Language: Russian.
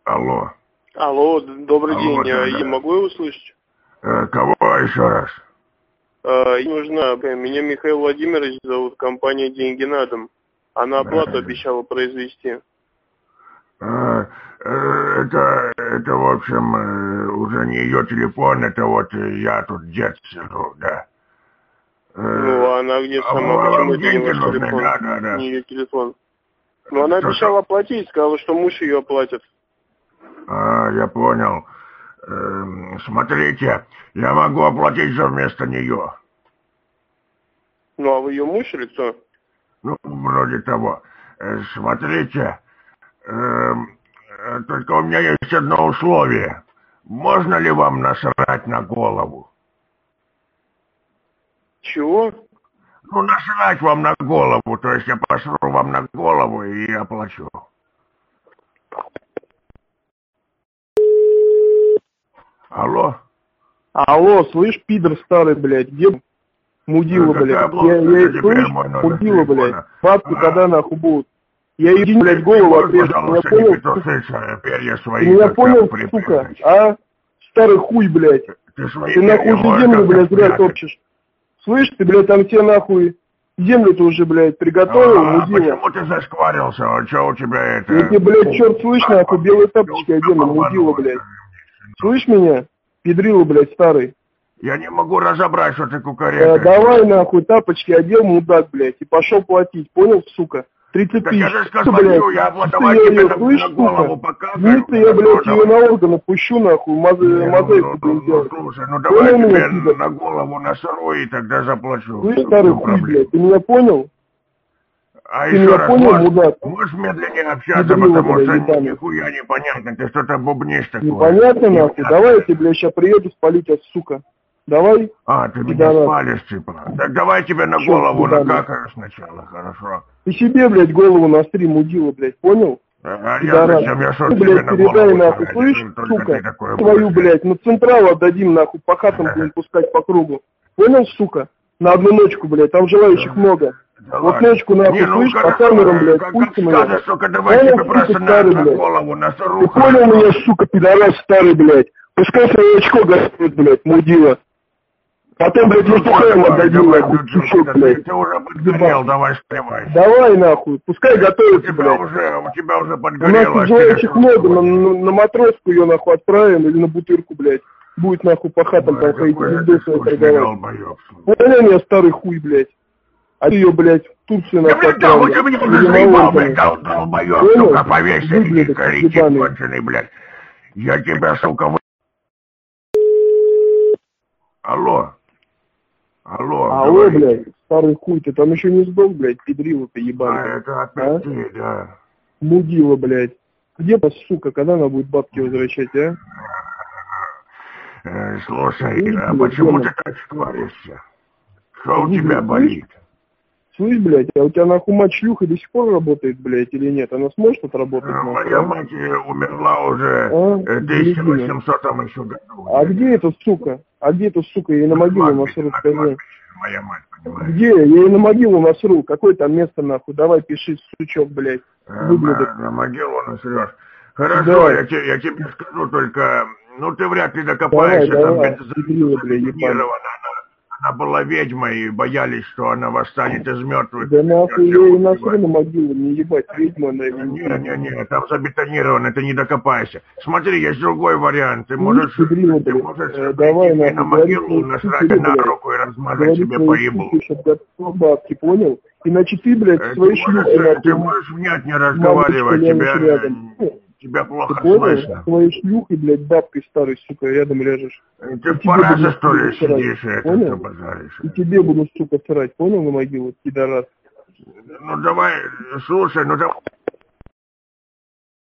Алло. Алло, добрый день. Да. Я могу его услышать? Кого еще раз? Нужна. Меня Михаил Владимирович зовут, компания «Деньги на дом». Она оплату обещала произвести. Это, в общем, уже не ее телефон, это вот я тут дед сижу, да. Ну, она где-то сама, почему это не ваш телефон? Да. Не ее телефон. Но она обещала оплатить, сказала, что муж ее оплатит. Я понял. Смотрите, я могу оплатить же вместо нее. Ну, а вы ее муж или кто? Ну, вроде того. Смотрите, только у меня есть одно условие. Можно ли вам насрать на голову? Чего? Ну, насрать вам на голову, то есть я посру вам на голову и оплачу. Алло? Алло, слышь, пидор старый, блядь, где мудила, блядь? Я слышь, мудила, блядь. Бабки когда нахуй будут? Я иди, блядь, голову отрежу. Меня понял, меня понял, сука, а? Старый хуй, блядь. Ты нахуй уже землю, блядь, зря топчешь. Слышь, ты, блядь, там все нахуй землю-то уже, блядь, приготовил, мудила. Почему ты зашкварился? Что у тебя это? Я тебе, блядь, черт слышь, нахуй, белые тапочки одену, мудила, блядь. Слышь меня? Педрила, блядь, старый. Я не могу разобрать, что ты кукарекаешь. Давай, нахуй, тапочки одел, мудак, блядь, и пошел платить, понял, сука? 30 тысяч, я же блядь. я давай тебе на голову показываю. Нет, я, блядь, ее на органы пущу, нахуй, мозаику, блядь, делать. Слушай, ну давай я тебе на голову насру и тогда заплачу. Слышь, старый хуй, блядь, ты меня понял? А ты еще меня раз, понял, мудак? можешь медленнее общаться, потому что нихуя непонятно, ты что-то бубнишь такое. Непонятно, нахуй, давай я тебе, блядь, сейчас приеду спалить от сука. Давай. Ты меня спалишь, типа. Так давай тебе на голову накакаю сначала, хорошо? Ты себе, блядь, голову настри, мудила, блядь, понял? Зачем я шо ты, тебе блядь, на передай, голову? нахуй, слышь, сука, твою, блядь, на централ отдадим, нахуй, по хатам будем пускать по кругу. Понял, сука? На одну ночку, блядь, там желающих много. Да вот ночку, нахуй, слышь, по камерам, блядь, пустим ее. Сука, давай тебе просто на голову насру. Ты понял меня, сука, пидорас старый, блядь? Пускай свое очко готовит, блядь, мудила. Потом, блядь, вертухаем отдадим, нахуй, чучок, блядь. Ты уже подгорел, давай сливай. Давай, нахуй, пускай готовится, блядь. У тебя уже подгорело. У нас тут желающих много, на матроску ее, нахуй, отправим или на бутырку, блядь. Будет, нахуй, по хатам там ходить, звезду свою торговать. Понял меня, старый хуй, блядь? А ты ее, блядь, в Турцию, нахуй, отправил. Да меня уже заебал, блядь, долбоёб, сука, повесили, каретик конченый, блядь. Я тебя, сука, Алло, блядь, старый хуй, ты там еще не сдох, блядь, педрила ты ебаный. Это опять ты, да. Мудила, блядь. Где, сука, когда она будет бабки возвращать, а? Слушай, а почему ты так шкваришься? Что у тебя болит? Слышь, блядь, а у тебя нахуй мать шлюха до сих пор работает, блядь, или нет? Она сможет отработать? Моя мать умерла уже в 1800-м еще году. А где эта сука? Я ей на могилу насру, скажи. Моя мать, понимаешь? Где? Я ей на могилу насру. Какое там место, нахуй? Давай пиши, сучок, блядь. Выблядок. На могилу насрешь. Хорошо, я тебе скажу только, ну ты вряд ли докопаешься, там бетонирована. Она была ведьмой, и боялись, что она восстанет из мертвых. Да нахуй, я ей насру на могилу, не ебать, ведьма она или нет. Не, там забетонировано, ты не докопаешься. Смотри, есть другой вариант, ты можешь давай, на могилу насрать на руку и размазать себе по ебу. Бабки, понял? Иначе ты, блядь, свои шлюхи нахуй. Ты можешь внятнее разговаривать, тебя плохо слышно. Своей шлюхой, блядь, бабкой старой, сука, рядом ляжешь. Ты в паразе, что ли, сидишь и это все базаришь? И тебе буду, сука, срать, понял, на могилу, пидорас? Ну давай, слушай, ну давай.